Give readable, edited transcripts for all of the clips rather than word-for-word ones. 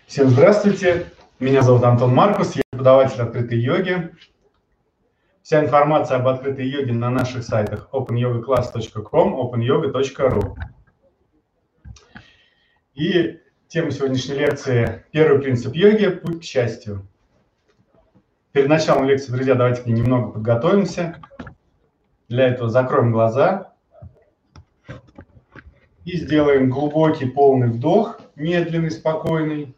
Всем здравствуйте, меня зовут Антон Маркус, я преподаватель открытой йоги. Вся информация об открытой йоге на наших сайтах opanyogaclass.com, openyoga.ru. И тема сегодняшней лекции – первый принцип йоги – путь к счастью. Перед началом лекции, друзья, давайте к ней немного подготовимся. Для этого закроем глаза и сделаем глубокий полный вдох, медленный, спокойный.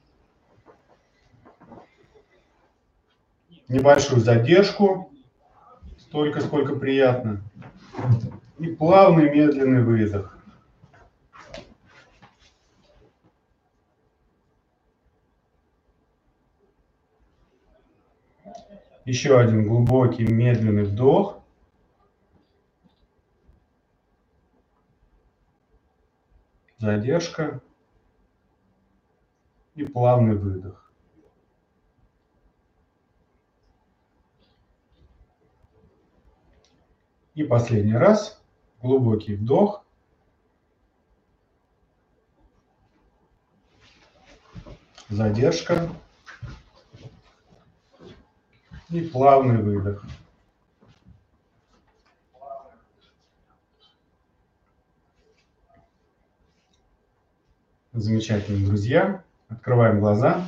Небольшую задержку, столько, сколько приятно. И плавный, медленный выдох. Еще один глубокий, медленный вдох. Задержка. И плавный выдох. И последний раз. Глубокий вдох. Задержка. И плавный выдох. Замечательно, друзья. Открываем глаза.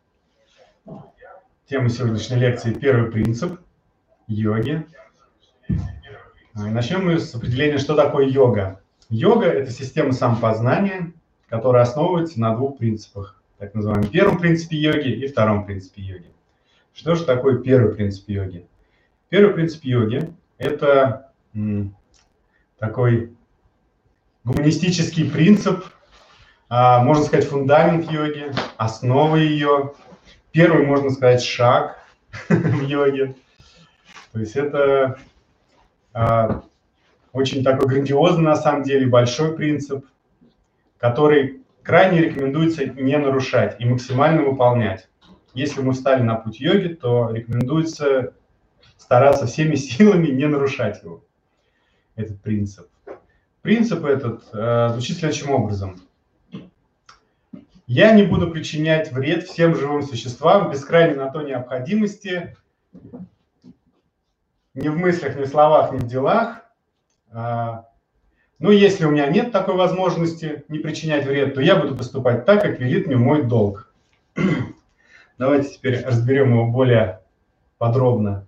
Тема сегодняшней лекции – первый принцип йоги. Начнем мы с определения, что такое йога. Йога – это система самопознания, которая основывается на двух принципах. Так называемом первом принципе йоги и втором принципе йоги. Что же такое первый принцип йоги? Первый принцип йоги – это такой гуманистический принцип, можно сказать, фундамент йоги, основа ее. Первый, можно сказать, шаг в йоге. То есть это очень такой грандиозный, на самом деле, большой принцип, который крайне рекомендуется не нарушать и максимально выполнять. Если мы встали на путь йоги, то рекомендуется стараться всеми силами не нарушать его, этот принцип. Принцип этот звучит следующим образом. Я не буду причинять вред всем живым существам без крайней на то необходимости, ни в мыслях, ни в словах, ни в делах. Но если у меня нет такой возможности не причинять вред, то я буду поступать так, как велит мне мой долг. Давайте теперь разберем его более подробно.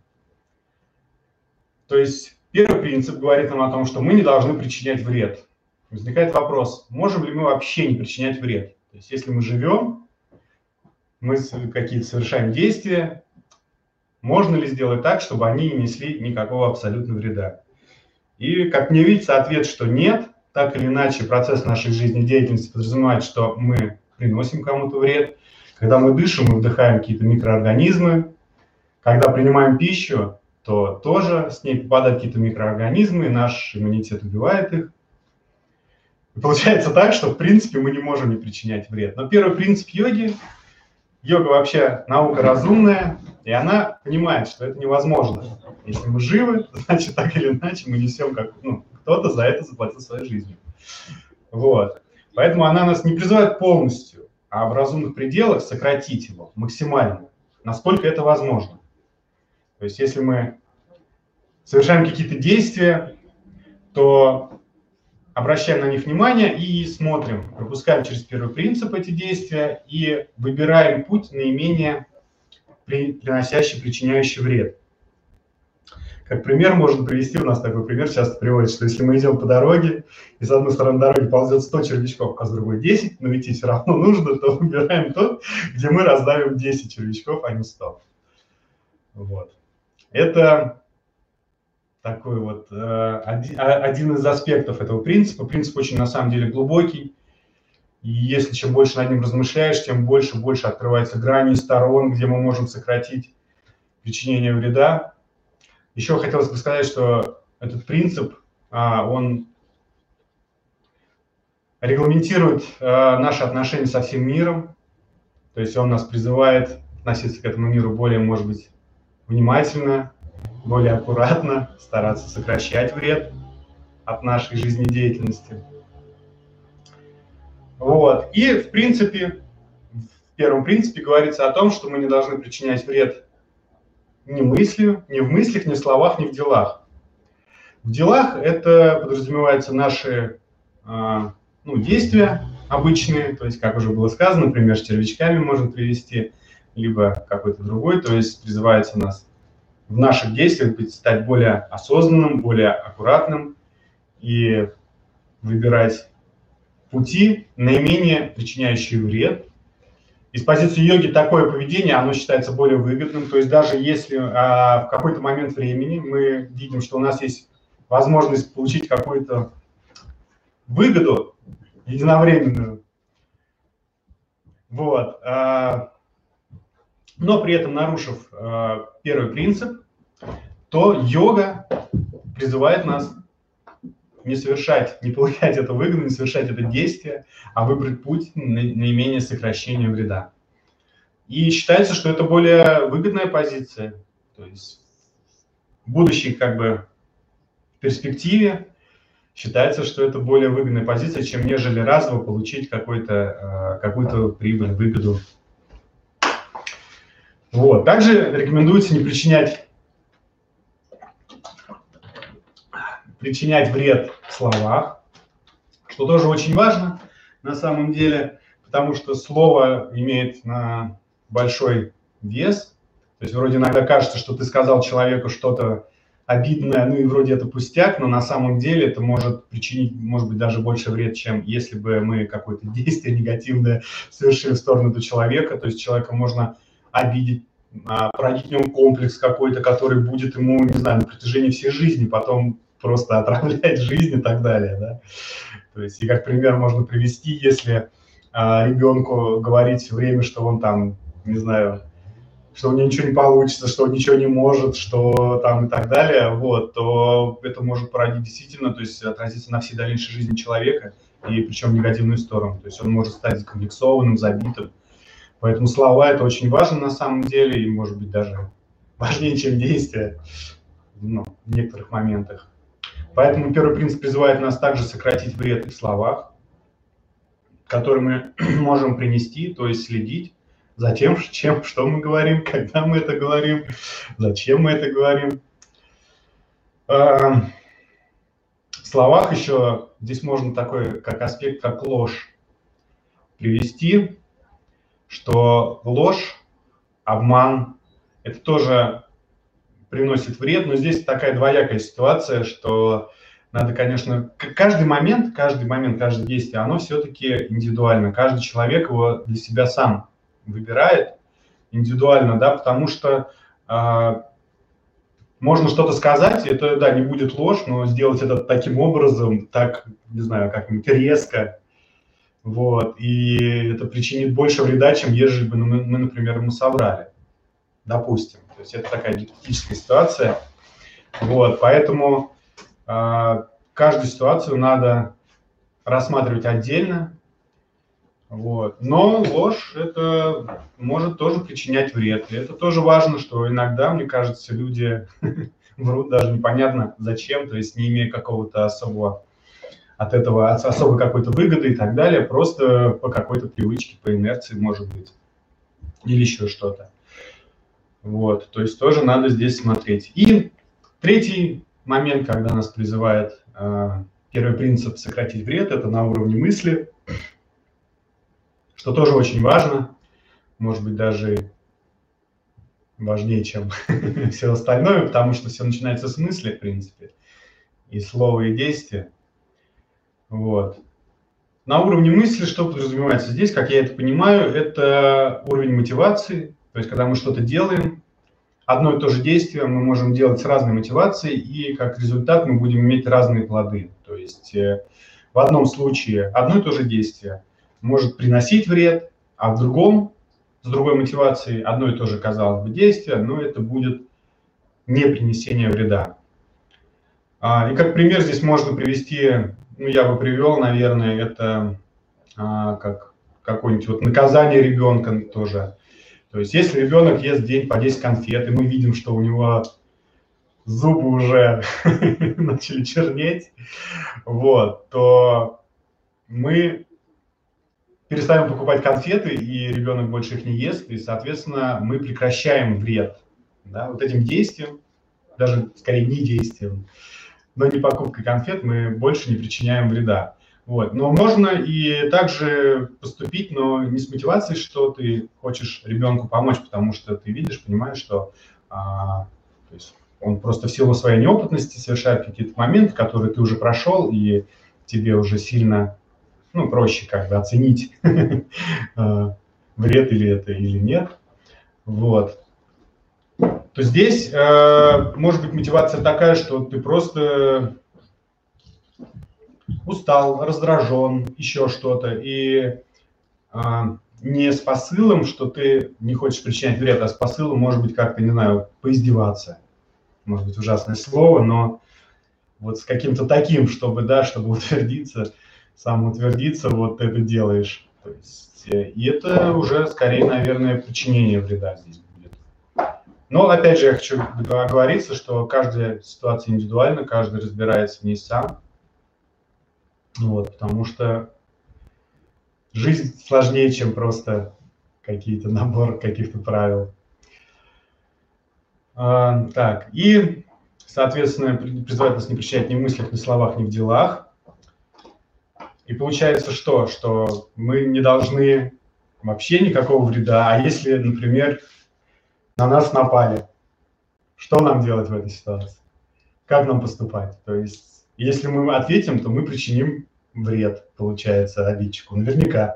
То есть первый принцип говорит нам о том, что мы не должны причинять вред. Возникает вопрос, можем ли мы вообще не причинять вред? То есть если мы живем, мы какие-то совершаем действия, можно ли сделать так, чтобы они не несли никакого абсолютно вреда? И, как мне видится, ответ, что нет. Так или иначе, процесс нашей жизнедеятельности подразумевает, что мы приносим кому-то вред. Когда мы дышим, мы вдыхаем какие-то микроорганизмы. Когда принимаем пищу, то тоже с ней попадают какие-то микроорганизмы, и наш иммунитет убивает их. И получается так, что в принципе мы не можем не причинять вред. Но первый принцип йоги, йога вообще наука разумная, и она понимает, что это невозможно. Если мы живы, значит так или иначе мы несем, как кто-то за это заплатил своей жизнью. Вот. Поэтому она нас не призывает полностью, а в разумных пределах сократить его максимально, насколько это возможно. То есть если мы совершаем какие-то действия, то обращаем на них внимание и смотрим, пропускаем через первый принцип эти действия и выбираем путь наименее приносящий, причиняющий вред. Как пример можно привести, у нас такой пример часто приводит, что если мы идем по дороге, и с одной стороны дороги ползет 100 червячков, а с другой 10, но идти все равно нужно, то выбираем тот, где мы раздавим 10 червячков, а не 100. Вот. Это такой вот один из аспектов этого принципа. Принцип очень, на самом деле, глубокий. И если чем больше над ним размышляешь, тем больше открывается грани сторон, где мы можем сократить причинение вреда. Еще хотелось бы сказать, что этот принцип, он регламентирует наши отношения со всем миром. То есть он нас призывает относиться к этому миру более, может быть, внимательно, более аккуратно, стараться сокращать вред от нашей жизнедеятельности. Вот. И, в принципе, в первом принципе говорится о том, что мы не должны причинять вред ни мыслью, ни в мыслях, ни в словах, ни в делах. В делах это подразумеваются наши действия обычные, то есть, как уже было сказано, например, с червячками можно привести, либо какой-то другой, то есть призывается нас в наших действиях стать более осознанным, более аккуратным и выбирать пути, наименее причиняющие вред. Из позиции йоги такое поведение, оно считается более выгодным, то есть даже если в какой-то момент времени мы видим, что у нас есть возможность получить какую-то выгоду единовременную, вот, но при этом нарушив первый принцип, то йога призывает нас не совершать, не получать эту выгоду, не совершать это действие, а выбрать путь наименее сокращения вреда. И считается, что это более выгодная позиция, то есть в будущей перспективе считается, что это более выгодная позиция, чем нежели разово получить какую-то прибыль, выгоду. Вот. Также рекомендуется не причинять вред в словах, что тоже очень важно на самом деле, потому что слово имеет большой вес. То есть вроде иногда кажется, что ты сказал человеку что-то обидное, ну и вроде это пустяк, но на самом деле это может причинить, может быть, даже больше вред, чем если бы мы какое-то действие негативное совершили в сторону этого человека. То есть человека можно обидеть, породить в нем комплекс какой-то, который будет ему, не знаю, на протяжении всей жизни потом просто отравлять жизнь и так далее. Да? То есть, и как пример можно привести, если ребенку говорить все время, что он там, не знаю, что у него ничего не получится, что он ничего не может, что там и так далее, вот, то это может породить действительно, то есть отразиться на всей дальнейшей жизни человека, и причем в негативную сторону. То есть он может стать закомплексованным, забитым. Поэтому слова – это очень важно на самом деле, и может быть даже важнее, чем действия в некоторых моментах. Поэтому первый принцип призывает нас также сократить вред в словах, который мы можем принести, то есть следить за тем, что мы говорим, когда мы это говорим, зачем мы это говорим. В словах еще здесь можно такой как аспект, как ложь привести, что ложь, обман, это тоже приносит вред, но здесь такая двоякая ситуация, что надо, конечно, каждый момент, каждое действие, оно все-таки индивидуально. Каждый человек его для себя сам выбирает индивидуально, да, потому что можно что-то сказать, это, да, не будет ложь, но сделать это таким образом, так, не знаю, как-нибудь резко, вот, и это причинит больше вреда, чем ежели бы мы, например, ему соврали, допустим. То есть это такая гипотетическая ситуация, вот, поэтому каждую ситуацию надо рассматривать отдельно, вот. Но ложь это может тоже причинять вред. И это тоже важно, что иногда, мне кажется, люди врут даже непонятно зачем, то есть не имея какого-то особого от этого особой какой-то выгоды и так далее, просто по какой-то привычке, по инерции, может быть, или еще что-то. Вот, то есть тоже надо здесь смотреть. И третий момент, когда нас призывает первый принцип сократить вред, это на уровне мысли, что тоже очень важно, может быть, даже важнее, чем все остальное, потому что все начинается с мысли, в принципе, и слова, и действия. Вот. На уровне мысли что подразумевается здесь, как я это понимаю, это уровень мотивации, то есть когда мы что-то делаем, одно и то же действие мы можем делать с разной мотивацией, и как результат мы будем иметь разные плоды. То есть в одном случае одно и то же действие может приносить вред, а в другом, с другой мотивацией, одно и то же, казалось бы, действие, но это будет не принесение вреда. И как пример здесь можно привести, ну, я бы привел, наверное, это как какое-нибудь вот наказание ребенка тоже. То есть если ребенок ест в день по 10 конфет, и мы видим, что у него зубы уже начали чернеть, вот, то мы перестаем покупать конфеты, и ребенок больше их не ест, и, соответственно, мы прекращаем вред. Да? Вот этим действием, даже скорее не действием, но не покупкой конфет, мы больше не причиняем вреда. Вот. Но можно и также поступить, но не с мотивацией, что ты хочешь ребенку помочь, потому что ты видишь, понимаешь, что то есть он просто в силу своей неопытности совершает какие-то моменты, которые ты уже прошел, и тебе уже сильно проще как бы оценить, вред или это или нет. Вот. То здесь может быть мотивация такая, что ты просто устал, раздражен, еще что-то, и не с посылом, что ты не хочешь причинять вред, а с посылом, может быть, как-то, не знаю, поиздеваться. Может быть, ужасное слово, но вот с каким-то таким, чтобы утвердиться, самоутвердиться, вот это делаешь. То есть, и это уже скорее, наверное, причинение вреда здесь будет. Но, опять же, я хочу оговориться, что каждая ситуация индивидуальна, каждый разбирается в ней сам. Вот, потому что жизнь сложнее, чем просто какие-то набор каких-то правил. Так, и, соответственно, призывает нас не причинять ни в мыслях, ни в словах, ни в делах. И получается что? Что мы не должны вообще никакого вреда. А если, например, на нас напали, что нам делать в этой ситуации? Как нам поступать? То есть, если мы ответим, то мы причиним вред, получается, обидчику. Наверняка.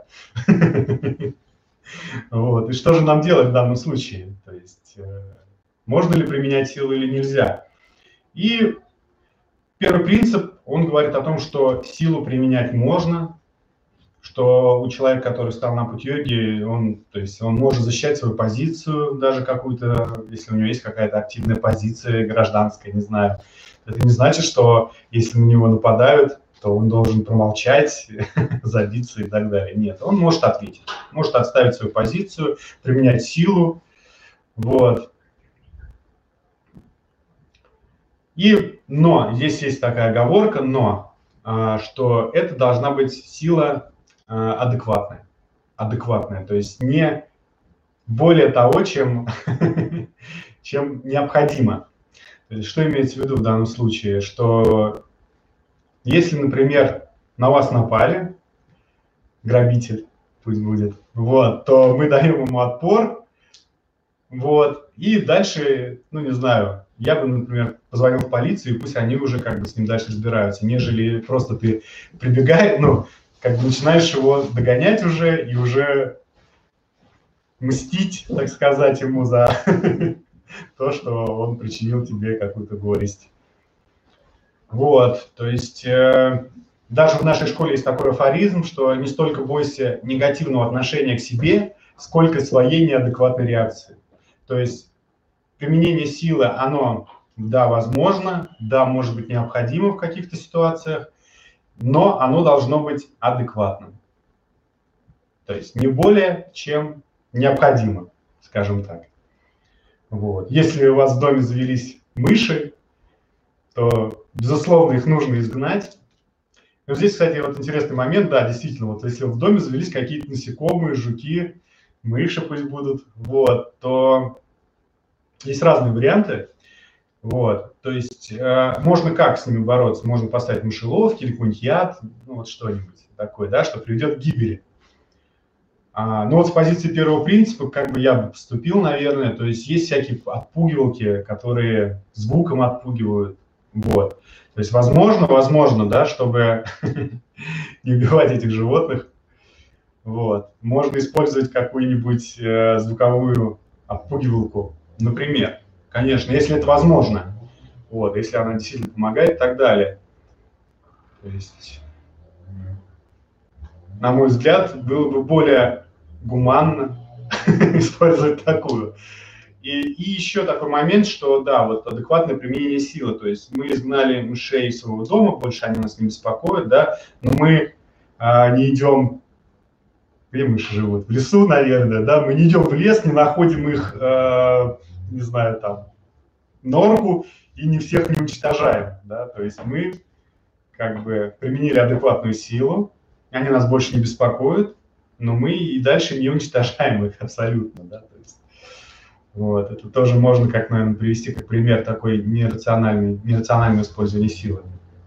Вот. И что же нам делать в данном случае? То есть, можно ли применять силу или нельзя? И первый принцип, он говорит о том, что силу применять можно, что у человека, который стал на путь йоги, он может защищать свою позицию, даже какую-то, если у него есть какая-то активная позиция гражданская, не знаю. Это не значит, что если на него нападают, то он должен промолчать, забиться и так далее. Нет, он может ответить, может отставить свою позицию, применять силу. Вот. Но, здесь есть такая оговорка, но, что это должна быть сила адекватная, то есть не более того, чем необходимо. То есть, что имеется в виду в данном случае, что если, например, на вас напали, грабитель пусть будет, вот, то мы даем ему отпор, вот, и дальше, не знаю, я бы, например, позвонил в полицию, и пусть они уже как бы с ним дальше разбираются, нежели просто ты прибегаешь, как бы начинаешь его догонять уже и уже мстить, так сказать, ему за то, что он причинил тебе какую-то горесть. Вот, то есть даже в нашей школе есть такой афоризм, что не столько бойся негативного отношения к себе, сколько своей неадекватной реакции. То есть применение силы, оно, да, возможно, да, может быть необходимо в каких-то ситуациях, но оно должно быть адекватным. То есть не более, чем необходимо, скажем так. Вот. Если у вас в доме завелись мыши, то, безусловно, их нужно изгнать. Но здесь, кстати, вот интересный момент, да, действительно, вот если в доме завелись какие-то насекомые, жуки, мыши пусть будут, вот, то есть разные варианты. Вот, то есть можно как с ними бороться? Можно поставить мышеловки или какой-нибудь яд, вот что-нибудь такое, да, что приведет к гибели. Но вот с позиции первого принципа, как бы я бы поступил, наверное, то есть есть всякие отпугивалки, которые звуком отпугивают, вот. То есть возможно, да, чтобы не убивать этих животных, вот, можно использовать какую-нибудь звуковую отпугивалку, например. Конечно, если это возможно, вот, если она действительно помогает и так далее. То есть, на мой взгляд, было бы более гуманно использовать такую. И еще такой момент, что, да, вот адекватное применение силы, то есть мы изгнали мышей из своего дома, больше они нас не беспокоят, да, но мы не идем, где мыши живут, в лесу, наверное, да, мы не идем в лес, не находим их, не знаю, там, норку и не всех не уничтожаем, да, то есть мы как бы применили адекватную силу, они нас больше не беспокоят, но мы и дальше не уничтожаем их абсолютно. Да? То есть, вот, это тоже можно, как, наверное, привести как пример такой нерационального использования силы.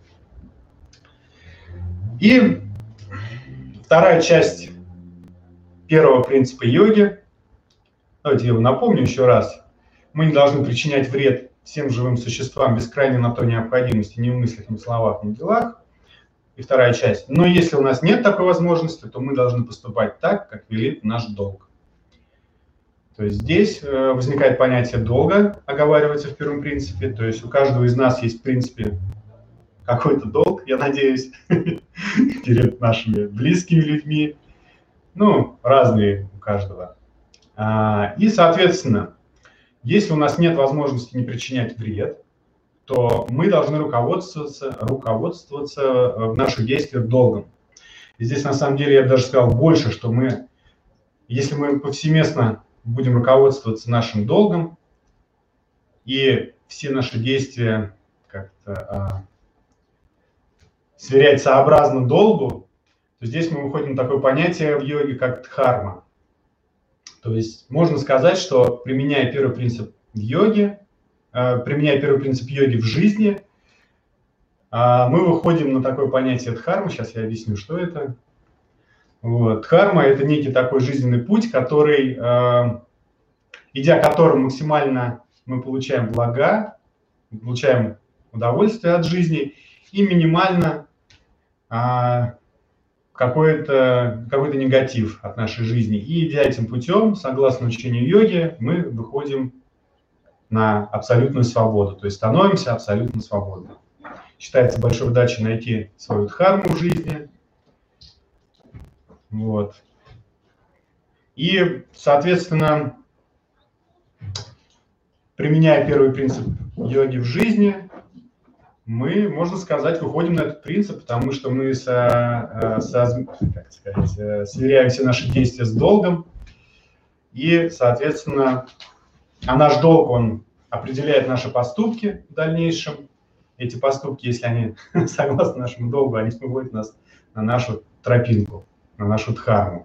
И вторая часть первого принципа йоги, давайте я его напомню еще раз. Мы не должны причинять вред всем живым существам без крайней на то необходимости ни в мыслях, ни в словах, ни в делах. И вторая часть. Но если у нас нет такой возможности, то мы должны поступать так, как велит наш долг. То есть здесь возникает понятие долга, оговаривается в первом принципе. То есть у каждого из нас есть, в принципе, какой-то долг, я надеюсь, перед нашими близкими людьми. Ну, разные у каждого. И, соответственно, если у нас нет возможности не причинять вред, то мы должны руководствоваться в наших действиях долгом. И здесь, на самом деле, я бы даже сказал больше, что если мы повсеместно будем руководствоваться нашим долгом, и все наши действия как-то сверять сообразно долгу, то здесь мы выходим на такое понятие в йоге, как дхарма. То есть можно сказать, что применяя первый принцип йоги в жизни, мы выходим на такое понятие дхармы. Сейчас я объясню, что это. Вот. Дхарма – это некий такой жизненный путь, который, идя которым максимально мы получаем блага, получаем удовольствие от жизни и минимально какой-то негатив от нашей жизни. И идя этим путем, согласно учению йоги, мы выходим на абсолютную свободу, то есть становимся абсолютно свободны. Считается большой удачей найти свою дхарму в жизни. Вот. И, соответственно, применяя первый принцип йоги в жизни, мы, можно сказать, выходим на этот принцип, потому что мы сверяем все наши действия с долгом, и, соответственно, наш долг, он определяет наши поступки в дальнейшем. Эти поступки, если они согласно нашему долгу, они выводят нас на нашу тропинку, на нашу дхарму.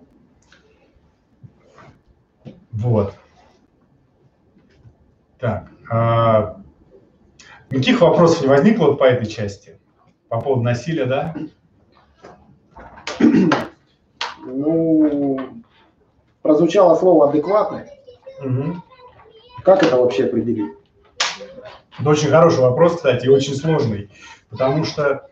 Вот. Так. Никаких вопросов не возникло по этой части? По поводу насилия, да? Ну, прозвучало слово «адекватный». Угу. Как это вообще определить? Это очень хороший вопрос, кстати, и очень сложный. Потому что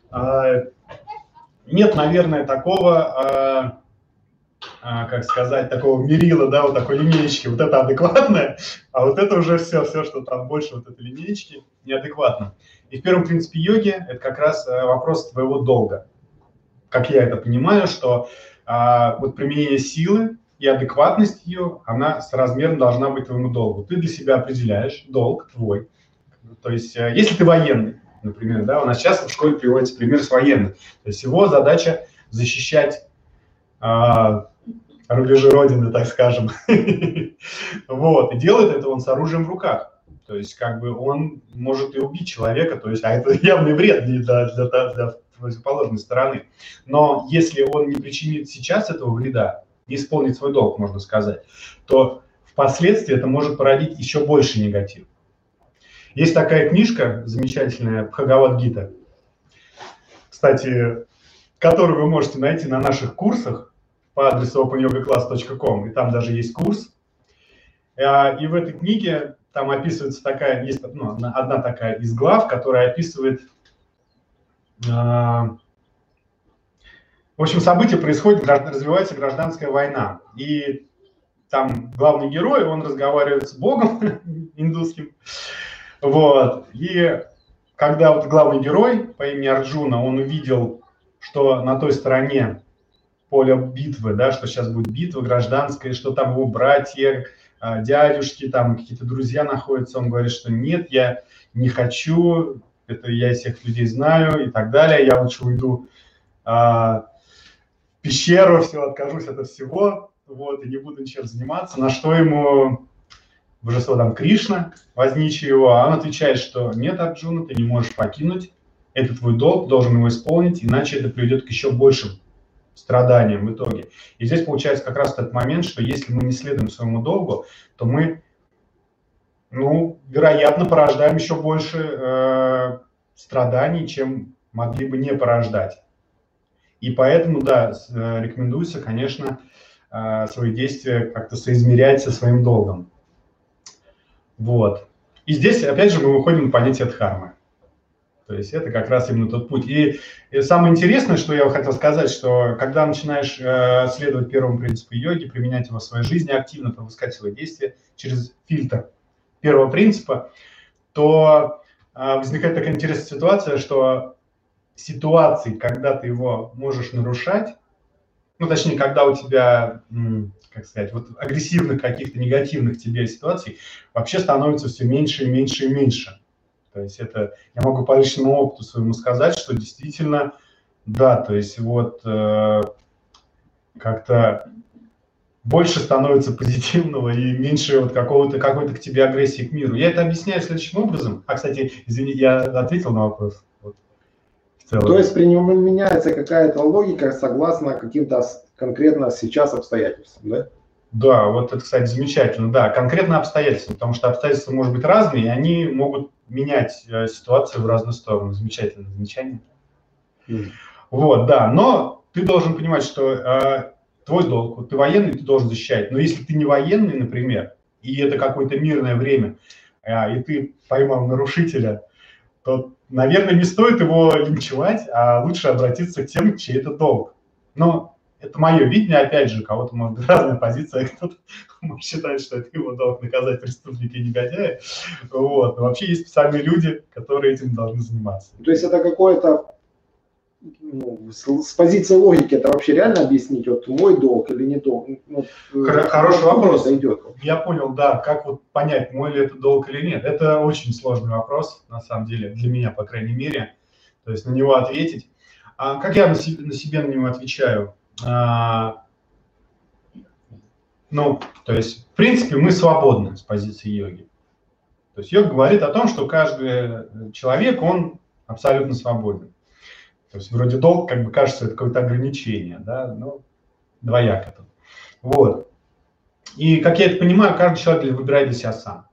нет, наверное, такого, как сказать, такого мерила, да, вот такой линеечки. Вот это адекватное, а вот это уже все, что там больше вот этой линеечки, неадекватно. И в первом принципе йоги это как раз вопрос твоего долга. Как я это понимаю, что вот применение силы и адекватность ее, она соразмерно должна быть твоему долгу. Ты для себя определяешь долг твой. То есть если ты военный, например, да, у нас часто в школе приводится пример с военным. То есть его задача защищать рубежи Родины, так скажем. Вот. И делает это он с оружием в руках. То есть как бы он может и убить человека, то есть, а это явный вред для противоположной стороны. Но если он не причинит сейчас этого вреда, не исполнит свой долг, можно сказать, то впоследствии это может породить еще больше негатив. Есть такая книжка замечательная «Бхагавад-гита», кстати, которую вы можете найти на наших курсах по адресу opanyogaclass.com, и там даже есть курс. И в этой книге там описывается есть одна такая из глав, которая описывает, в общем, события происходят, развивается гражданская война. И там главный герой, он разговаривает с Богом индусским. Вот. И когда вот главный герой по имени Арджуна, он увидел, что на той стороне поля битвы, да, что сейчас будет битва гражданская, что там его братья, дядюшки, там какие-то друзья находятся, он говорит, что нет, я не хочу, это я всех людей знаю и так далее, я лучше уйду в пещеру, все, откажусь от всего, вот, и не буду ничем заниматься. На что ему божество там Кришна, возничий его, а он отвечает, что нет, Арджуна, ты не можешь покинуть, это твой долг, должен его исполнить, иначе это приведет к еще большим страданиям в итоге. И здесь получается как раз тот момент, что если мы не следуем своему долгу, то мы, ну, вероятно, порождаем еще больше страданий, чем могли бы не порождать. И поэтому, да, рекомендуется, конечно, свои действия как-то соизмерять со своим долгом. Вот. И здесь, опять же, мы выходим на понятие дхармы. То есть это как раз именно тот путь. И самое интересное, что я хотел сказать, что когда начинаешь следовать первому принципу йоги, применять его в своей жизни активно, пропускать свои действия через фильтр первого принципа, то возникает такая интересная ситуация, что ситуации, когда ты его можешь нарушать, ну, точнее, когда у тебя, как сказать, вот агрессивных каких-то негативных тебе ситуаций вообще становится все меньше и меньше и меньше. То есть это я могу по личному опыту своему сказать, что действительно, да, то есть вот как-то больше становится позитивного и меньше вот какой-то к тебе агрессии к миру. Я это объясняю следующим образом. А, кстати, извини, я ответил на вопрос. Вот, то есть применяется какая-то логика согласно каким-то конкретно сейчас обстоятельствам, да? Да, вот это, кстати, замечательно. Да, конкретно обстоятельства, потому что обстоятельства могут быть разные, и они могут менять ситуацию в разные стороны. Замечательное замечание. Вот, да, но ты должен понимать, что твой долг, вот ты военный, ты должен защищать. Но если ты не военный, например, и это какое-то мирное время, и ты поймал нарушителя, то, наверное, не стоит его линчевать, а лучше обратиться к тем, чей это долг. Но это мое видение, опять же, у кого-то может быть разная позиция, кто-то может считать, что это его долг наказать преступника и негодяя. Вот. Но вообще есть специальные люди, которые этим должны заниматься. То есть это какое-то, ну, с позиции логики, это вообще реально объяснить, вот мой долг или не долг? Ну, хороший вопрос. Идет? Я понял, да, как вот понять, мой ли это долг или нет. Это очень сложный вопрос, на самом деле, для меня, по крайней мере. То есть на него ответить. Как я на себе на него отвечаю? Ну, то есть, в принципе, мы свободны с позиции йоги. То есть йога говорит о том, что каждый человек, он абсолютно свободен. То есть вроде долг, как бы кажется, это какое-то ограничение, да, но двояко тут. Вот. И, как я это понимаю, каждый человек выбирает для себя сам.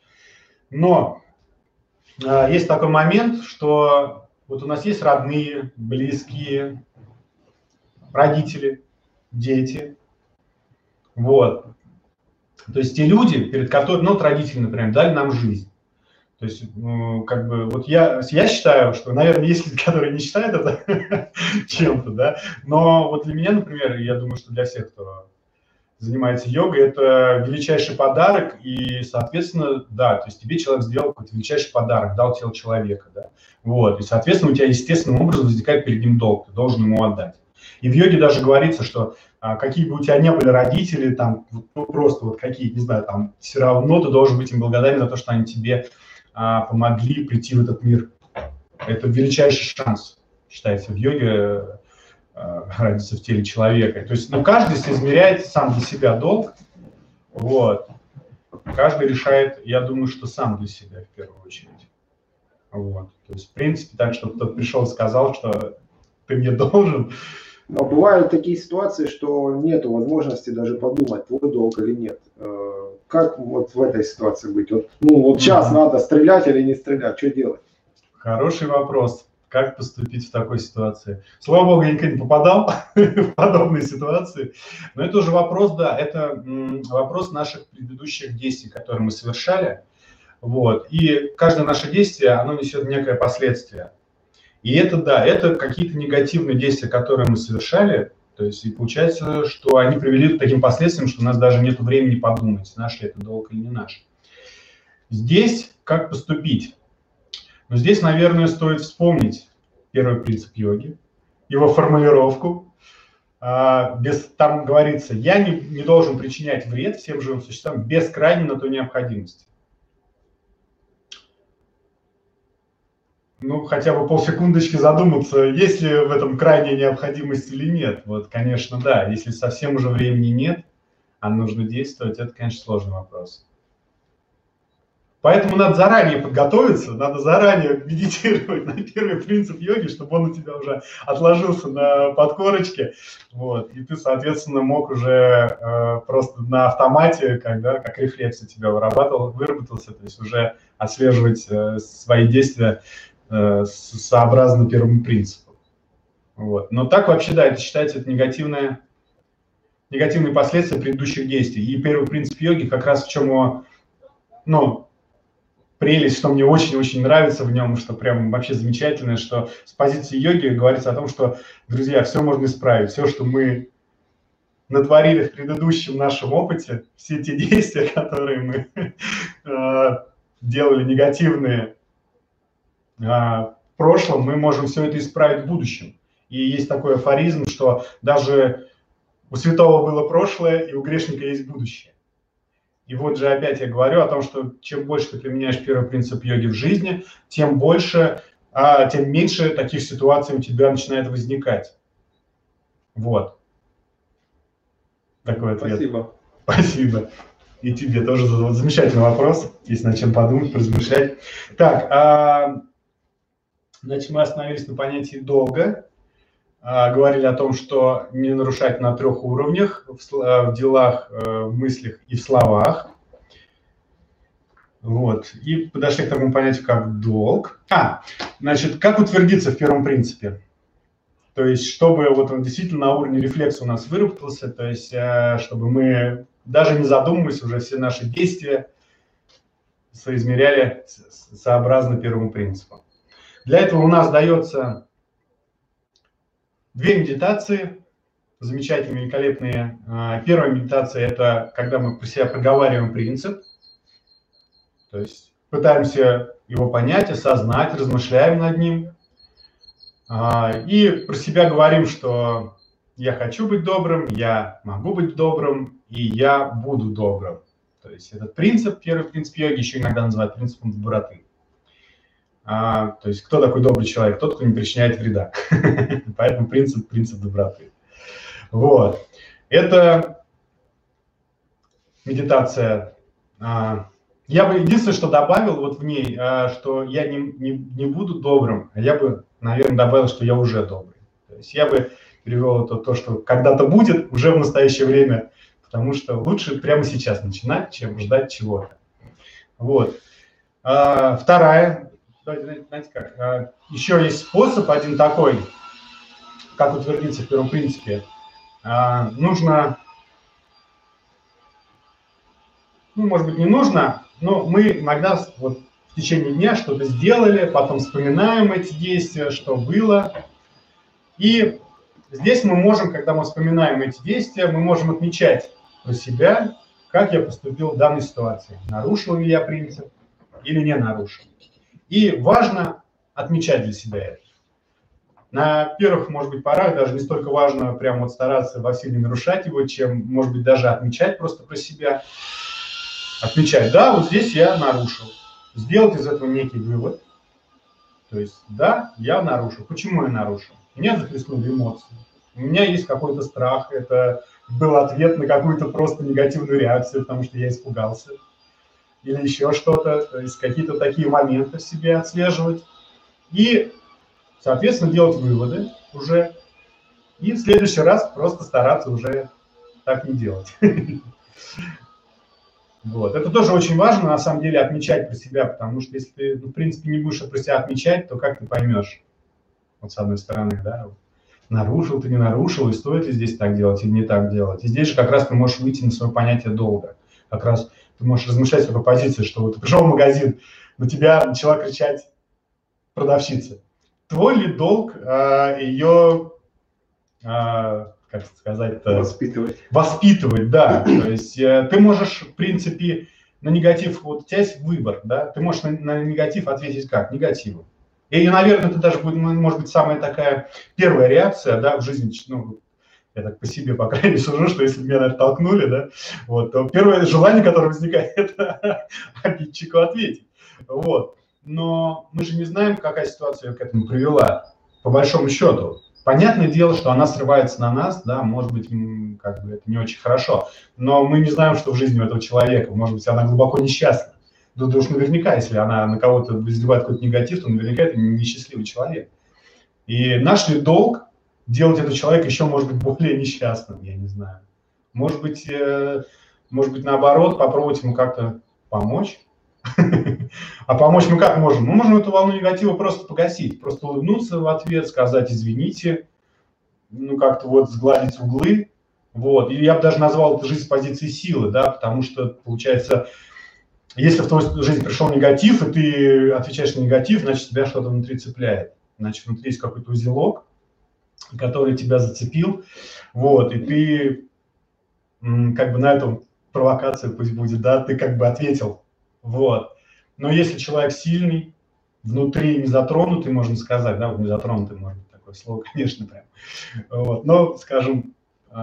Но есть такой момент, что вот у нас есть родные, близкие, родители, дети. Вот. То есть те люди, перед которыми, ну, вот родители, например, дали нам жизнь. То есть, как бы, вот я считаю, что, наверное, есть люди, которые не считают это чем-то, да, но вот для меня, например, я думаю, что для всех, кто занимается йогой, это величайший подарок, и, соответственно, да, то есть тебе человек сделал какой-то величайший подарок, дал тело человека, да, вот, и, соответственно, у тебя естественным образом возникает перед ним долг, ты должен ему отдать. И в йоге даже говорится, что какие бы у тебя не были родители, там, ну, просто вот какие, не знаю, там, все равно ты должен быть им благодарен за то, что они тебе помогли прийти в этот мир. Это величайший шанс, считается, в йоге родиться в теле человека. То есть, ну, каждый соизмеряет сам для себя долг, вот. Каждый решает, я думаю, что сам для себя в первую очередь. Вот. То есть, в принципе, так, чтобы кто-то пришел и сказал, что ты мне должен. Но бывают такие ситуации, что нет возможности даже подумать, твой долг или нет. Как вот в этой ситуации быть? Вот, ну, вот сейчас надо стрелять или не стрелять, что делать? Хороший вопрос. Как поступить в такой ситуации? Слава богу, я никогда не попадал в подобные ситуации. Но это уже вопрос, да, это вопрос наших предыдущих действий, которые мы совершали. Вот. И каждое наше действие, оно несет некое последствие. И это, да, это какие-то негативные действия, которые мы совершали. То есть и получается, что они привели к таким последствиям, что у нас даже нет времени подумать, наш ли это долг или не наш. Здесь как поступить? Но здесь, наверное, стоит вспомнить первый принцип йоги, его формулировку. Там говорится, я не должен причинять вред всем живым существам без крайней на то необходимости. Ну, хотя бы полсекундочки задуматься, есть ли в этом крайняя необходимость или нет. Вот, конечно, да. Если совсем уже времени нет, а нужно действовать, это, конечно, сложный вопрос. Поэтому надо заранее подготовиться, надо заранее медитировать на первый принцип йоги, чтобы он у тебя уже отложился на подкорочке, вот, и ты, соответственно, мог уже просто на автомате, как рефлекс у тебя выработался, то есть уже отслеживать свои действия сообразно первому принципу. Вот. Но так вообще, да, это считается это негативные последствия предыдущих действий. И первый принцип йоги как раз в чем его, прелесть, что мне очень-очень нравится в нем, что прям вообще замечательно, что с позиции йоги говорится о том, что, друзья, все можно исправить, все, что мы натворили в предыдущем нашем опыте, все те действия, которые мы делали негативные в прошлом, мы можем все это исправить в будущем. И есть такой афоризм, что даже у святого было прошлое, и у грешника есть будущее. И вот же опять я говорю о том, что чем больше ты применяешь первый принцип йоги в жизни, тем меньше таких ситуаций у тебя начинает возникать. Вот. Такой ответ. Спасибо. Спасибо. И тебе тоже задал замечательный вопрос. Есть над чем подумать, поразмышлять. Так, значит, мы остановились на понятии долга. Говорили о том, что не нарушать на 3 уровнях: в делах, в мыслях и в словах. Вот. И подошли к такому понятию, как долг. Значит, как утвердиться в первом принципе? То есть, чтобы вот он действительно на уровне рефлекса у нас выработался, то есть, чтобы мы, даже не задумываясь, уже все наши действия соизмеряли сообразно первому принципу. Для этого у нас дается 2 медитации, замечательные, великолепные. Первая медитация – это когда мы про себя проговариваем принцип, то есть пытаемся его понять, осознать, размышляем над ним. И про себя говорим, что я хочу быть добрым, я могу быть добрым, и я буду добрым. То есть этот принцип, первый принцип йоги, еще иногда называют принципом доброты. То есть кто такой добрый человек? Тот, кто не причиняет вреда. Поэтому принцип доброты. Вот. Это медитация. Я бы единственное, что добавил вот в ней, что я не буду добрым, а я бы, наверное, добавил, что я уже добрый. То есть я бы перевел это то, что когда-то будет, уже в настоящее время, потому что лучше прямо сейчас начинать, чем ждать чего-то. Вот. Вторая, знаете как, еще есть способ один такой, как утвердиться в первом принципе. Нужно, может быть, не нужно, но мы иногда вот в течение дня что-то сделали, потом вспоминаем эти действия, что было. И здесь мы можем, когда мы вспоминаем эти действия, мы можем отмечать про себя, как я поступил в данной ситуации. Нарушил ли я принцип или не нарушил. И важно отмечать для себя это. На первых, может быть, порах даже не столько важно прям вот стараться во всем не нарушать его, чем, может быть, даже отмечать просто про себя. Отмечать, да, вот здесь я нарушил. Сделать из этого некий вывод. То есть, да, я нарушил. Почему я нарушил? Меня захлестнули эмоции. У меня есть какой-то страх. Это был ответ на какую-то просто негативную реакцию, потому что я испугался. Или еще что-то. То есть, какие-то такие моменты в себе отслеживать. И, соответственно, делать выводы уже. И в следующий раз просто стараться уже так не делать. Вот. Это тоже очень важно, на самом деле, отмечать про себя, потому что если ты, в принципе, не будешь про себя отмечать, то как ты поймешь? Вот с одной стороны, да, нарушил ты, не нарушил, и стоит ли здесь так делать или не так делать. И здесь же как раз ты можешь выйти на свое понятие долга. Как раз ты можешь размышлять с такой позиции, что вот ты пришел в магазин, на тебя начала кричать продавщица. Твой ли долг ее... как сказать-то? Воспитывать, да. То есть ты можешь, в принципе, на негатив, вот у тебя есть выбор, да, ты можешь на негатив ответить как? Негативом. И, наверное, это даже будет, может быть, самая такая первая реакция, да, в жизни, я так по себе, по крайней мере, сужу, что если меня, наверное, толкнули, да, вот, то первое желание, которое возникает, это обидчику ответить. Вот. Но мы же не знаем, какая ситуация к этому привела, по большому счету. Понятное дело, что она срывается на нас, да, может быть, как бы это не очень хорошо, но мы не знаем, что в жизни у этого человека, может быть, она глубоко несчастна. Да уж наверняка, если она на кого-то изливает какой-то негатив, то наверняка это несчастливый человек. И наш ли долг делать этого человека еще, может быть, более несчастным, я не знаю. Может быть, наоборот, попробовать ему как-то помочь. А помочь мы как можем? Мы можем эту волну негатива просто погасить, просто улыбнуться в ответ, сказать «извините», ну как-то вот сгладить углы. Вот. И я бы даже назвал это жизнь с позиции силы, да, потому что, получается, если в твою жизнь пришел негатив, и ты отвечаешь на негатив, значит, тебя что-то внутри цепляет. Значит, внутри есть какой-то узелок, который тебя зацепил, вот, и ты как бы на эту провокацию, пусть будет, да, ты как бы ответил, вот. Но если человек сильный, внутри не затронутый, можно сказать, да, вот не затронутый, может быть, такое слово, конечно, прям, вот, но, скажем,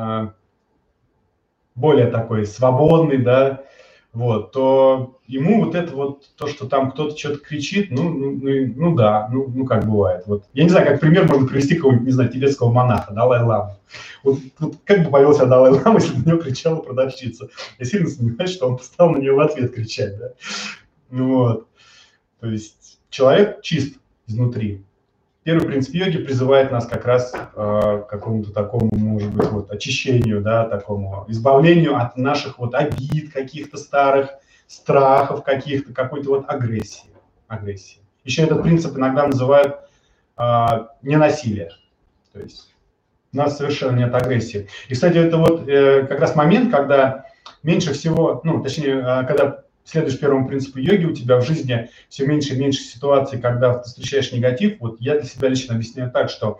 более такой свободный, да, вот, то ему вот это вот, то, что там кто-то что-то кричит, ну да, как бывает. Вот. Я не знаю, как пример можно привести какого-нибудь, не знаю, тибетского монаха, Далай-ламу. Вот как бы повел себя Далай-лама, если на него кричала продавщица? Я сильно сомневаюсь, что он стал на нее в ответ кричать, да. Вот. То есть человек чист изнутри. Первый принцип йоги призывает нас как раз к какому-то такому, может быть, вот, очищению, да, такому избавлению от наших вот обид каких-то старых, страхов каких-то, какой-то вот агрессии. Еще этот принцип иногда называют ненасилие. То есть у нас совершенно нет агрессии. И, кстати, это вот как раз момент, когда меньше всего, ну, точнее, когда следуешь первому принципу йоги, у тебя в жизни все меньше и меньше ситуаций, когда ты встречаешь негатив. Вот я для себя лично объясняю так, что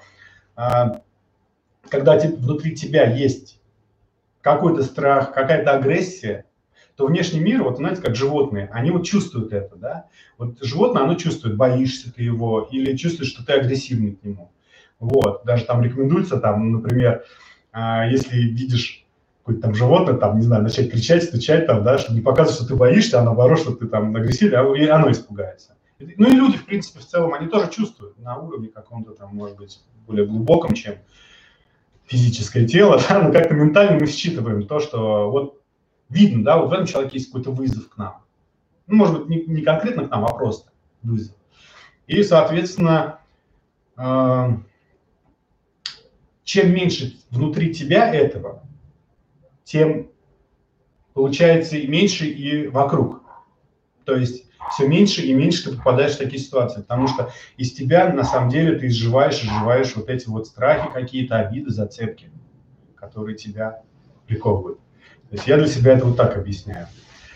когда внутри тебя есть какой-то страх, какая-то агрессия, то внешний мир, вот знаете, как животные, они вот чувствуют это, да. Вот животное, оно чувствует, боишься ты его или чувствуешь, что ты агрессивный к нему. Вот, даже там рекомендуется, там, например, если видишь какое-то там животное, там, не знаю, начать кричать, стучать, там, да, чтобы не показывать, что ты боишься, а наоборот, что ты там агрессивный, и оно испугается. Ну и люди, в принципе, в целом, они тоже чувствуют на уровне каком-то там, может быть, более глубоком, чем физическое тело, да, но как-то ментально мы считываем то, что вот видно, да, вот в этом человеке есть какой-то вызов к нам. Ну, может быть, не конкретно к нам, а просто вызов. И, соответственно, чем меньше внутри тебя этого, тем получается и меньше и вокруг. То есть все меньше и меньше ты попадаешь в такие ситуации, потому что из тебя на самом деле ты изживаешь вот эти вот страхи какие-то, обиды, зацепки, которые тебя приковывают. То есть я для себя это вот так объясняю.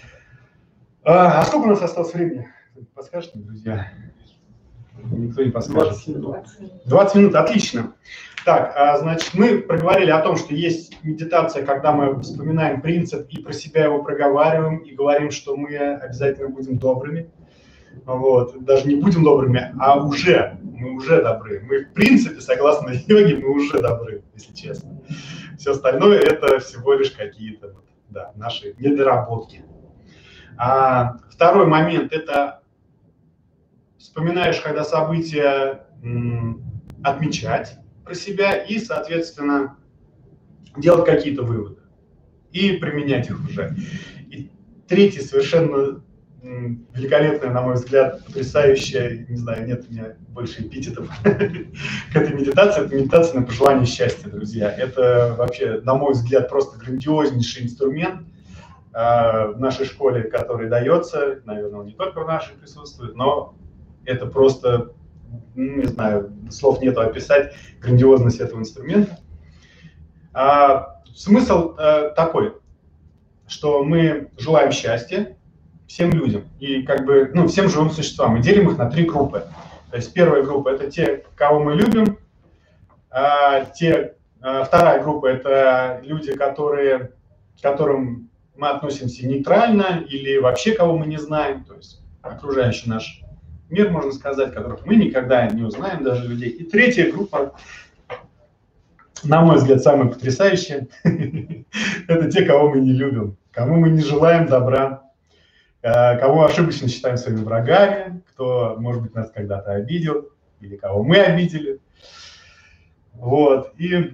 А сколько у нас осталось времени? Подскажете, друзья? Никто не подскажет. 20 минут. 20 минут, отлично. Так, значит, мы проговорили о том, что есть медитация, когда мы вспоминаем принцип и про себя его проговариваем, и говорим, что мы обязательно будем добрыми. Вот. Даже не будем добрыми, а мы уже добры. Мы, в принципе, согласно йоге, мы уже добры, если честно. Все остальное – это всего лишь какие-то, да, наши недоработки. Второй момент – это вспоминаешь, когда события, отмечать про себя и, соответственно, делать какие-то выводы и применять их уже. И третий, совершенно великолепная, на мой взгляд, потрясающая, не знаю, нет у меня больше эпитетов к этой медитации, это медитация на пожелание счастья, друзья. Это вообще, на мой взгляд, просто грандиознейший инструмент в нашей школе, который дается, наверное, он не только в нашей присутствует, но это просто, не знаю, слов нету описать грандиозность этого инструмента. Смысл такой, что мы желаем счастья всем людям и как бы, ну, всем живым существам. Мы делим их на 3 группы. То есть первая группа – это те, кого мы любим. Вторая группа – это люди, к которым мы относимся нейтрально или вообще кого мы не знаем, то есть окружающий наш мир, можно сказать, которых мы никогда не узнаем, даже людей. И третья группа, на мой взгляд, самая потрясающая, это те, кого мы не любим, кому мы не желаем добра, кого ошибочно считаем своими врагами, кто, может быть, нас когда-то обидел или кого мы обидели. Вот. И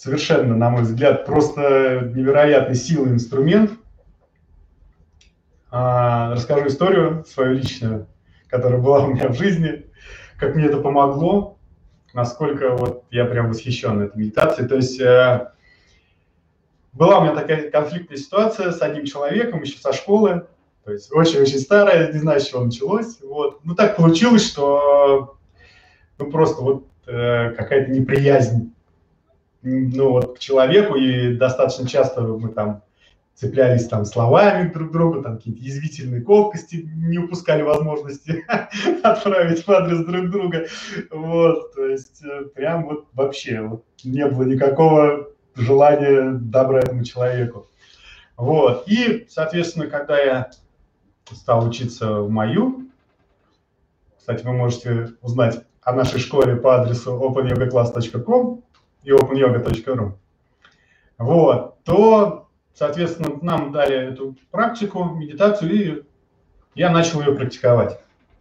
совершенно, на мой взгляд, просто невероятной силы инструмент. Расскажу историю свою личную, которая была у меня в жизни, как мне это помогло, насколько вот я прям восхищен этой медитацией. То есть была у меня такая конфликтная ситуация с одним человеком еще со школы, то есть очень-очень старая, не знаю, с чего началось. Вот. Ну, так получилось, что ну, просто вот какая-то неприязнь ну, вот, к человеку, и достаточно часто мы там цеплялись там словами друг к другу, там какие-то язвительные колкости, не упускали возможности отправить в адрес друг друга. Вот, то есть прям вот вообще вот, не было никакого желания добра этому человеку. Вот, и, соответственно, когда я стал учиться в МАЮ, кстати, вы можете узнать о нашей школе по адресу opanyogaclass.com и openyoga.ru, вот, то, соответственно, нам дали эту практику, медитацию, и я начал ее практиковать.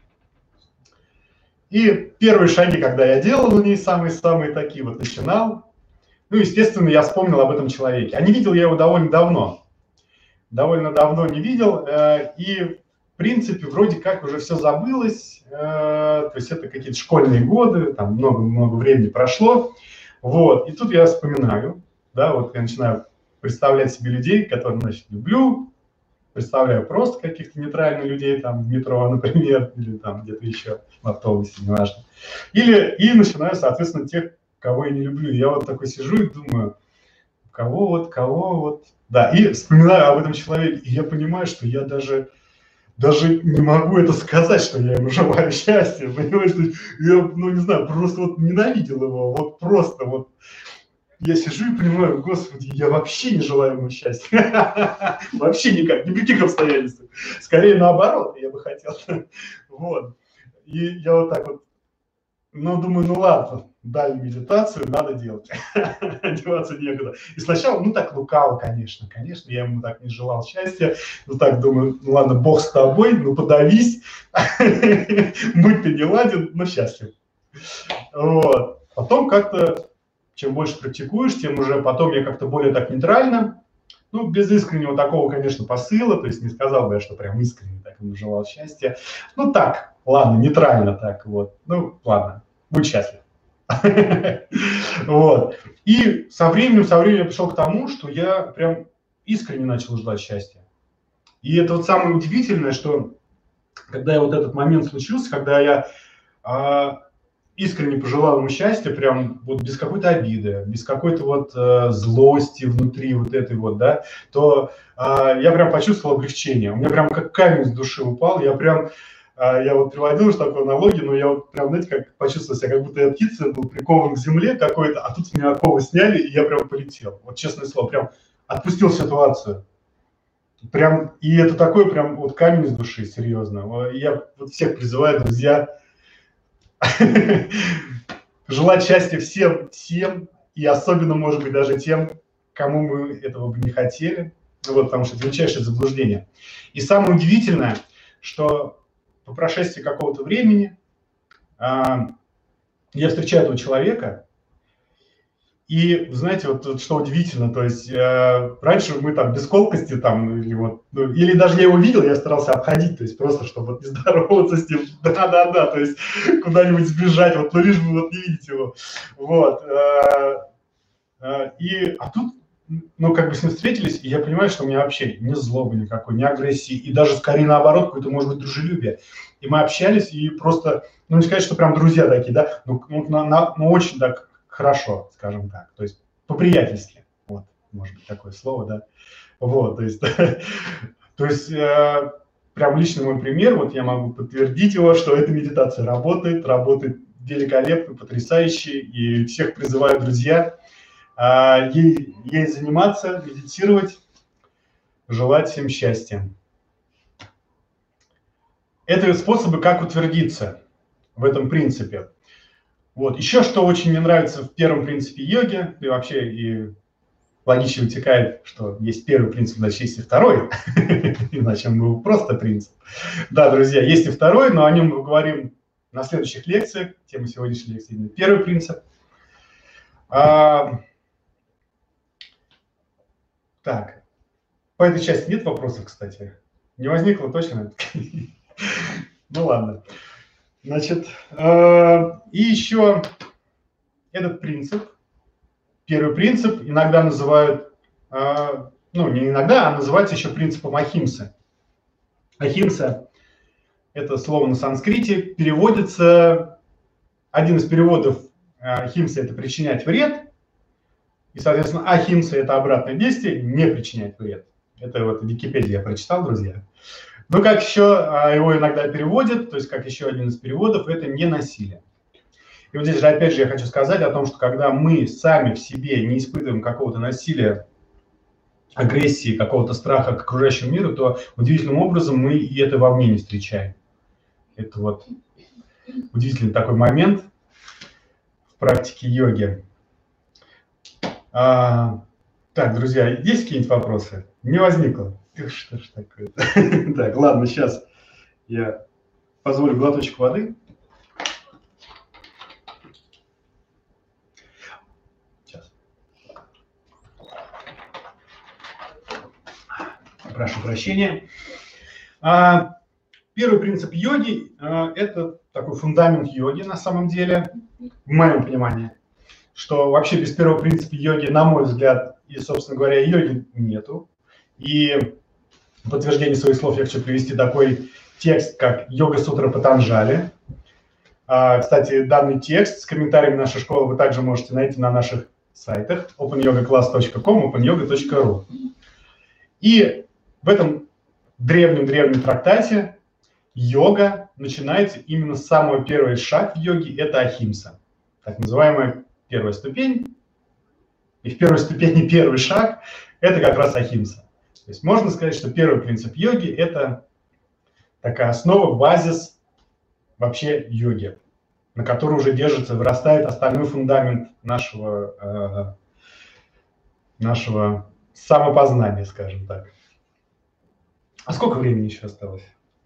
И первые шаги, когда я делал в ней, самые-самые такие вот начинал, ну, естественно, я вспомнил об этом человеке. А не видел я его довольно давно не видел, и, в принципе, вроде как уже все забылось, то есть это какие-то школьные годы, там много-много времени прошло, вот, и тут я вспоминаю, да, вот я начинаю представлять себе людей, которых, значит, люблю, представляю просто каких-то нейтральных людей, там, в метро, например, или там где-то еще, в автобусе, неважно, и начинаю, соответственно, тех, кого я не люблю. Я вот такой сижу и думаю, кого вот, да, и вспоминаю об этом человеке, и я понимаю, что я даже не могу это сказать, что я ему желаю счастья, понимаешь, я, ну, не знаю, просто вот ненавидел его, вот просто вот, я сижу и понимаю, господи, я вообще не желаю ему счастья, вообще никак, ни при каких обстоятельствах, скорее наоборот, я бы хотел, вот, и я вот так вот, ну, думаю, ну ладно, дали медитацию, надо делать. Деваться некуда. И сначала, ну так лукаво, конечно, я ему так не желал счастья. Ну так думаю, ну ладно, Бог с тобой, ну подавись. Будь ты не ладен, но счастлив. Вот. Потом как-то, чем больше практикуешь, тем уже потом я как-то более так нейтрально, ну, без искреннего такого, конечно, посыла, то есть не сказал бы я, что прям искренне так ему желал счастья. Ну так, ладно, нейтрально так вот. Ну, ладно, будь счастлив. Вот. И со временем я пришел к тому, что я прям искренне начал желать счастья. И это вот самое удивительное, что когда вот этот момент случился, когда я искренне пожелал ему счастья, прям вот без какой-то обиды, без какой-то вот злости внутри вот этой вот, да, то я прям почувствовал облегчение. У меня прям как камень с души упал, я вот приводил уже такую аналогию, но я вот прям, знаете, как почувствовал себя, как будто я птица, был прикован к земле какой-то, а тут с меня оковы сняли, и я прям полетел. Вот честное слово, прям отпустил ситуацию. Прям, и это такой прям вот камень с души, серьезно. Я вот всех призываю, друзья, желать счастья всем, и особенно, может быть, даже тем, кому мы этого бы не хотели, вот, потому что это величайшее заблуждение. И самое удивительное, что по прошествии какого-то времени я встречаю этого человека, и, знаете, вот что удивительно, то есть раньше мы там без колкости там, или вот, ну, или даже я его видел, я старался обходить, то есть просто, чтобы вот не здороваться с ним, да, то есть куда-нибудь сбежать, вот, ну, лишь бы вот не видеть его, вот. А тут, ну, как бы с ним встретились, и я понимаю, что у меня вообще ни злобы никакой, ни агрессии, и даже скорее наоборот, какое-то, может быть, дружелюбие. И мы общались, и просто, ну, не сказать, что прям друзья такие, да, ну очень так хорошо, скажем так, то есть по-приятельски, вот, может быть, такое слово, да, вот, то есть, то есть прям личный мой пример, вот я могу подтвердить его, что эта медитация работает великолепно, потрясающе, и всех призываю, друзья, ей заниматься, медитировать, желать всем счастья. Это способы, как утвердиться в этом принципе. Вот. Еще что очень мне нравится в первом принципе йоги, и вообще и логично вытекает, что есть первый принцип, значит, есть и второй, иначе он был просто принцип. Да, друзья, есть и второй, но о нем мы поговорим на следующих лекциях. Тема сегодняшней лекции – первый принцип. Так, по этой части нет вопросов, кстати? Не возникло точно? Ну ладно. Значит, и еще этот принцип, первый принцип иногда называют, ну не иногда, а называется еще принципом ахимсы. Ахимса – это слово на санскрите, переводится, один из переводов ахимса – это причинять вред, и, соответственно, ахимса – это обратное действие, не причинять вред. Это вот в Википедии я прочитал, друзья. Но как еще его иногда переводят, то есть как еще один из переводов, это не насилие. И вот здесь же опять же я хочу сказать о том, что когда мы сами в себе не испытываем какого-то насилия, агрессии, какого-то страха к окружающему миру, то удивительным образом мы и это вовне не встречаем. Это вот удивительный такой момент в практике йоги. Так, друзья, есть какие-нибудь вопросы? Не возникло. Что ж такое? Так, ладно, сейчас я позволю глоточек воды. Сейчас. Прошу прощения. Первый принцип йоги – это такой фундамент йоги на самом деле, в моем понимании, что вообще без первого принципа йоги, на мой взгляд, и, собственно говоря, йоги нету. И в подтверждение своих слов я хочу привести такой текст, как «Йога-сутра Патанджали». Кстати, данный текст с комментариями нашей школы вы также можете найти на наших сайтах opanyogaclass.com, opanyoga.ru. И в этом древнем трактате йога начинается именно с самого первого шага в йоге, это ахимса, так называемая первая ступень. И в первой ступени первый шаг – это как раз ахимса. То есть можно сказать, что первый принцип йоги – это такая основа, базис вообще йоги, на которой уже держится, вырастает остальной фундамент нашего самопознания, скажем так. А сколько времени еще осталось?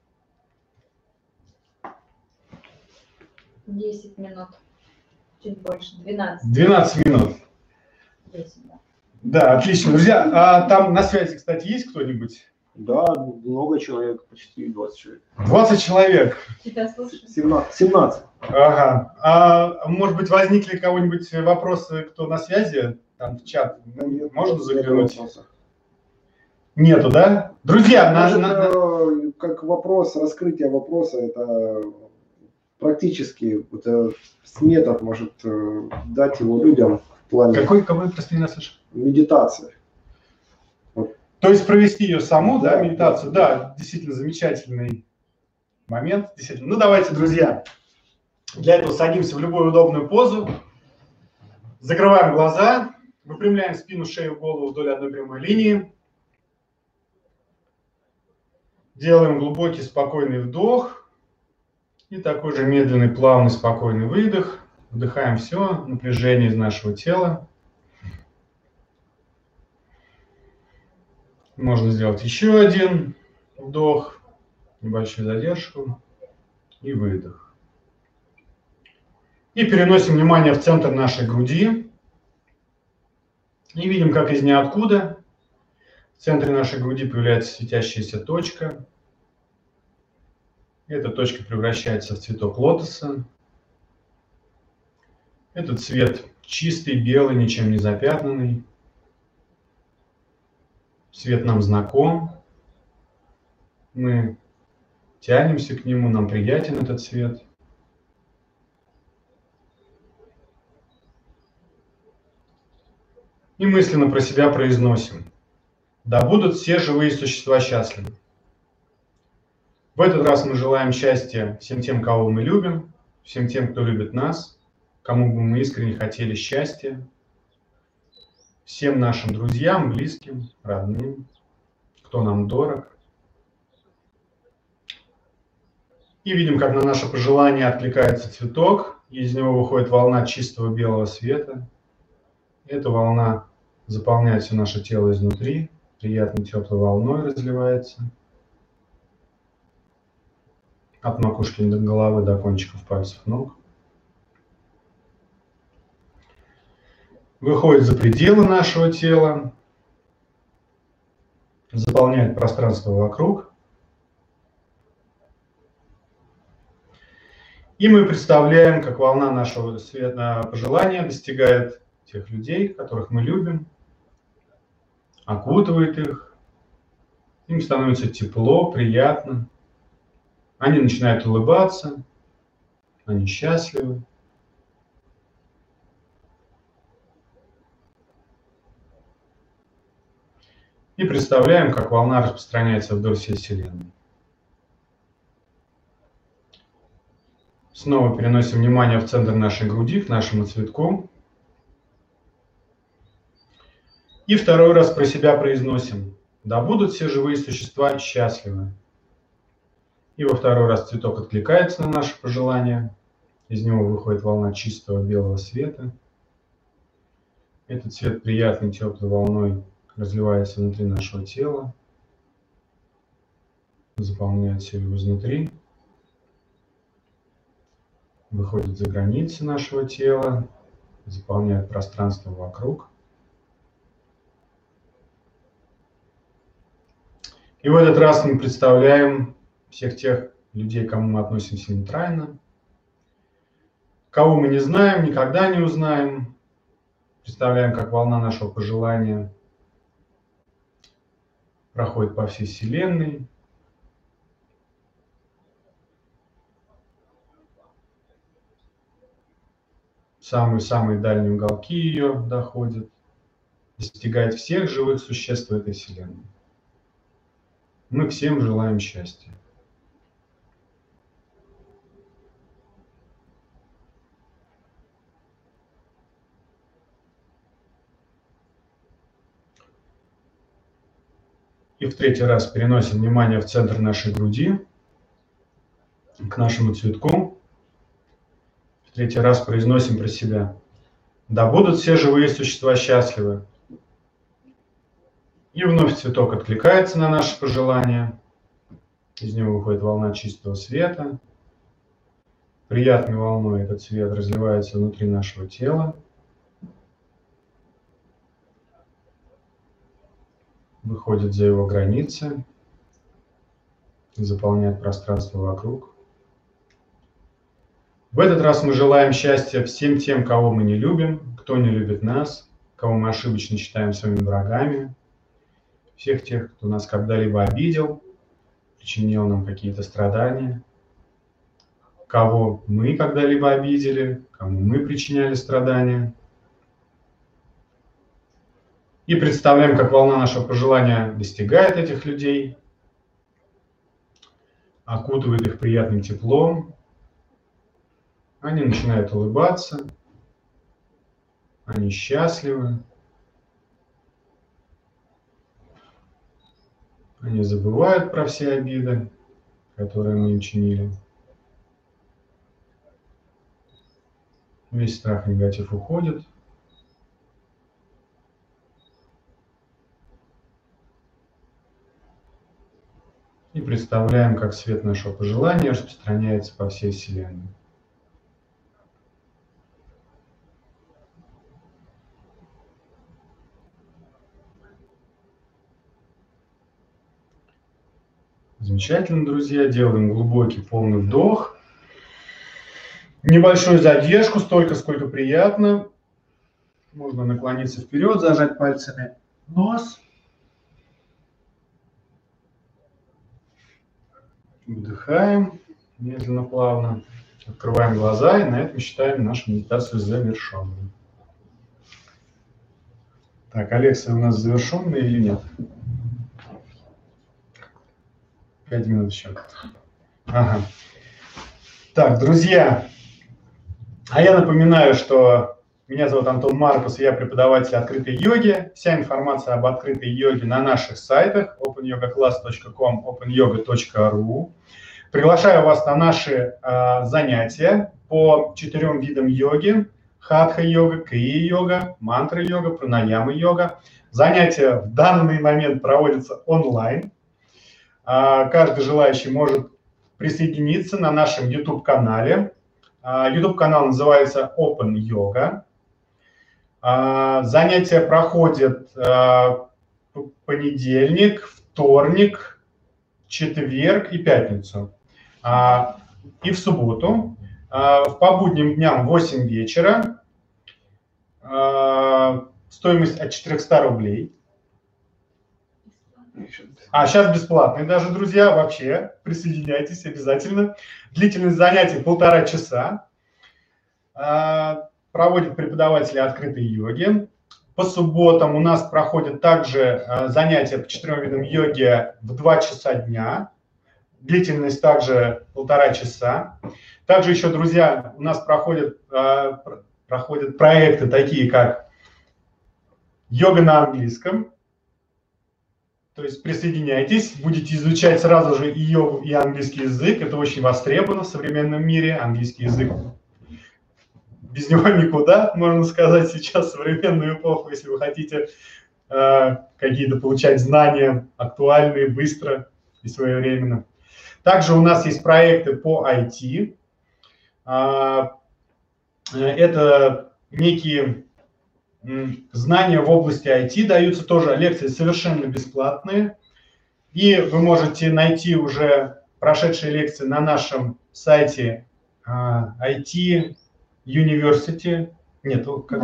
10 минут. Чуть больше. 12. 12 минут. 10, да. Да, отлично. Друзья, а там на связи, кстати, есть кто-нибудь? Да, много человек, почти 20 человек. 20 человек. Тебя слушаю. 17. Ага. А может быть, возникли кого-нибудь вопросы, кто на связи? Там в чат можно заглянуть? Нету, да? Друзья, как вопрос, раскрытие вопроса, это практически метод может дать его людям в плане какой прости нас слышишь? медитации. Вот. То есть провести ее саму, да, медитацию, да, действительно замечательный момент. Действительно. Ну давайте, друзья, для этого садимся в любую удобную позу, закрываем глаза, выпрямляем спину, шею, голову вдоль одной прямой линии. Делаем глубокий, спокойный вдох и такой же медленный, плавный, спокойный выдох. Вдыхаем все напряжение из нашего тела. Можно сделать еще один вдох, небольшую задержку и выдох. И переносим внимание в центр нашей груди. И видим, как из ниоткуда в центре нашей груди появляется светящаяся точка. Эта точка превращается в цветок лотоса. Этот цвет чистый, белый, ничем не запятнанный. Цвет нам знаком. Мы тянемся к нему, нам приятен этот цвет. И мысленно про себя произносим: да будут все живые существа счастливы. В этот раз мы желаем счастья всем тем, кого мы любим, всем тем, кто любит нас, кому бы мы искренне хотели счастья, всем нашим друзьям, близким, родным, кто нам дорог. И видим, как на наше пожелание откликается цветок, и из него выходит волна чистого белого света. Эта волна заполняет все наше тело изнутри, приятной теплой волной разливается от макушки до головы до кончиков пальцев ног. Выходит за пределы нашего тела, заполняет пространство вокруг И мы представляем, как волна нашего пожелания достигает тех людей, которых мы любим, окутывает их, им становится тепло, приятно, они начинают улыбаться, они счастливы. И представляем, как волна распространяется вдоль всей Вселенной. Снова переносим внимание в центр нашей груди, к нашему цветку. И второй раз про себя произносим: да будут все живые существа счастливы. И во второй раз цветок откликается на наше пожелание. Из него выходит волна чистого белого света. Этот цвет приятной теплой волной разливается внутри нашего тела, заполняет все его изнутри, выходит за границы нашего тела, заполняет пространство вокруг. И в этот раз мы представляем всех тех людей, к кому мы относимся нейтрально, кого мы не знаем, никогда не узнаем. Представляем, как волна нашего пожелания проходит по всей Вселенной. Самые-самые дальние уголки ее доходят, достигает всех живых существ в этой Вселенной. Мы всем желаем счастья. И в третий раз переносим внимание в центр нашей груди, к нашему цветку. В третий раз произносим про себя: да будут все живые существа счастливы. И вновь цветок откликается на наше пожелание. Из него выходит волна чистого света. Приятной волной этот свет разливается внутри нашего тела. Выходит за его границы, заполняет пространство вокруг. В этот раз мы желаем счастья всем тем, кого мы не любим, кто не любит нас, кого мы ошибочно считаем своими врагами, всех тех, кто нас когда-либо обидел, причинил нам какие-то страдания, кого мы когда-либо обидели, кому мы причиняли страдания. И представляем, как волна нашего пожелания достигает этих людей, окутывает их приятным теплом. Они начинают улыбаться, они счастливы, они забывают про все обиды, которые мы им чинили. Весь страх и негатив уходит. И представляем, как свет нашего пожелания распространяется по всей Вселенной. Замечательно, друзья. Делаем глубокий полный вдох. Небольшую задержку, столько, сколько приятно. Можно наклониться вперед, зажать пальцами нос. Вдыхаем медленно, плавно. Открываем глаза и на этом считаем нашу медитацию завершенной. Так, лекция у нас завершенная или нет? 5 минут еще. Ага. Так, друзья, а я напоминаю, что меня зовут Антон Маркус, я преподаватель открытой йоги. Вся информация об открытой йоге на наших сайтах opanyogaclass.com, openyoga.ru. Приглашаю вас на наши занятия по 4 видам йоги: хатха-йога, крия-йога, мантра-йога, пранаяма-йога. Занятия в данный момент проводятся онлайн. Каждый желающий может присоединиться на нашем YouTube-канале. YouTube-канал называется Open Yoga. Занятия проходят понедельник, вторник, четверг и пятницу. И в субботу. по будним дням в 8 вечера. Стоимость от 400 рублей. А сейчас бесплатный даже, друзья, вообще. Присоединяйтесь обязательно. Длительность занятий 1,5 часа. Проводят преподаватели открытой йоги. По субботам у нас проходят также занятия по 4 видам йоги в 2 часа дня. Длительность также 1,5 часа. Также еще, друзья, у нас проходят проекты такие, как йога на английском. То есть присоединяйтесь, будете изучать сразу же и йогу, и английский язык. Это очень востребовано в современном мире. Английский язык, без него никуда, можно сказать, сейчас, в современную эпоху, если вы хотите какие-то получать знания актуальные, быстро и своевременно. Также у нас есть проекты по IT. Это некие знания в области IT, даются тоже лекции совершенно бесплатные. И вы можете найти уже прошедшие лекции на нашем сайте IT University. Нет, как?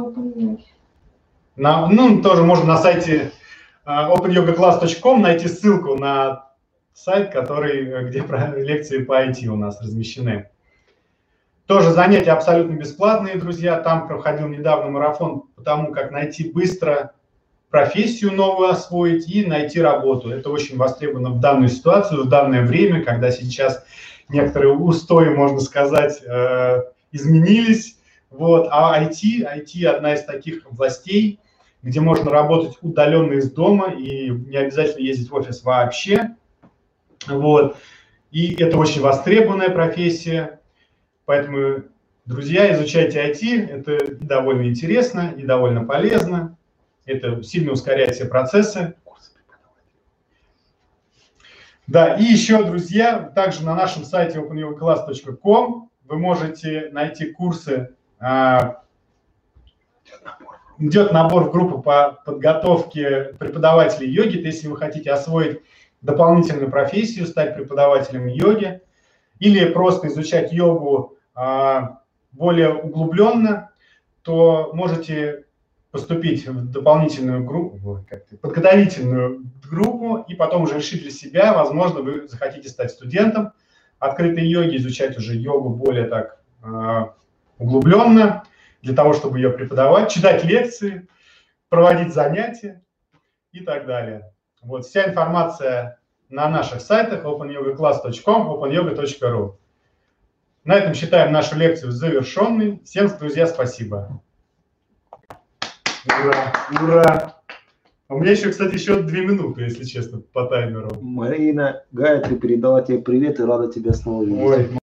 Тоже можно на сайте opengyoga-class.com найти ссылку на сайт, где лекции по IT у нас размещены. Тоже занятия абсолютно бесплатные, друзья. Там проходил недавно марафон по тому, как найти быстро профессию новую освоить и найти работу. Это очень востребовано в данную ситуацию, в данное время, когда сейчас некоторые устои, можно сказать, изменились. Вот. А IT одна из таких областей, где можно работать удаленно из дома и не обязательно ездить в офис вообще. Вот. И это очень востребованная профессия. Поэтому, друзья, изучайте IT, это и довольно интересно, и довольно полезно, это сильно ускоряет все процессы. Да, и еще, друзья, также на нашем сайте opengyoga-class.com вы можете найти курсы, идет набор в группу по подготовке преподавателей йоги, то если вы хотите освоить дополнительную профессию, стать преподавателем йоги, или просто изучать йогу более углубленно, то можете поступить в дополнительную группу, подготовительную группу, и потом уже решить для себя, возможно, вы захотите стать студентом открытой йоги, изучать уже йогу более так углубленно, для того, чтобы ее преподавать, читать лекции, проводить занятия и так далее. Вот вся информация на наших сайтах opengyoga-class.com, opengyoga.ru. На этом считаем нашу лекцию завершенной. Всем, друзья, спасибо. Ура! Ура! У меня еще, кстати, еще 2 минуты, если честно, по таймеру. Марина Гайя, ты передала тебе привет и рада тебя снова видеть. Ой.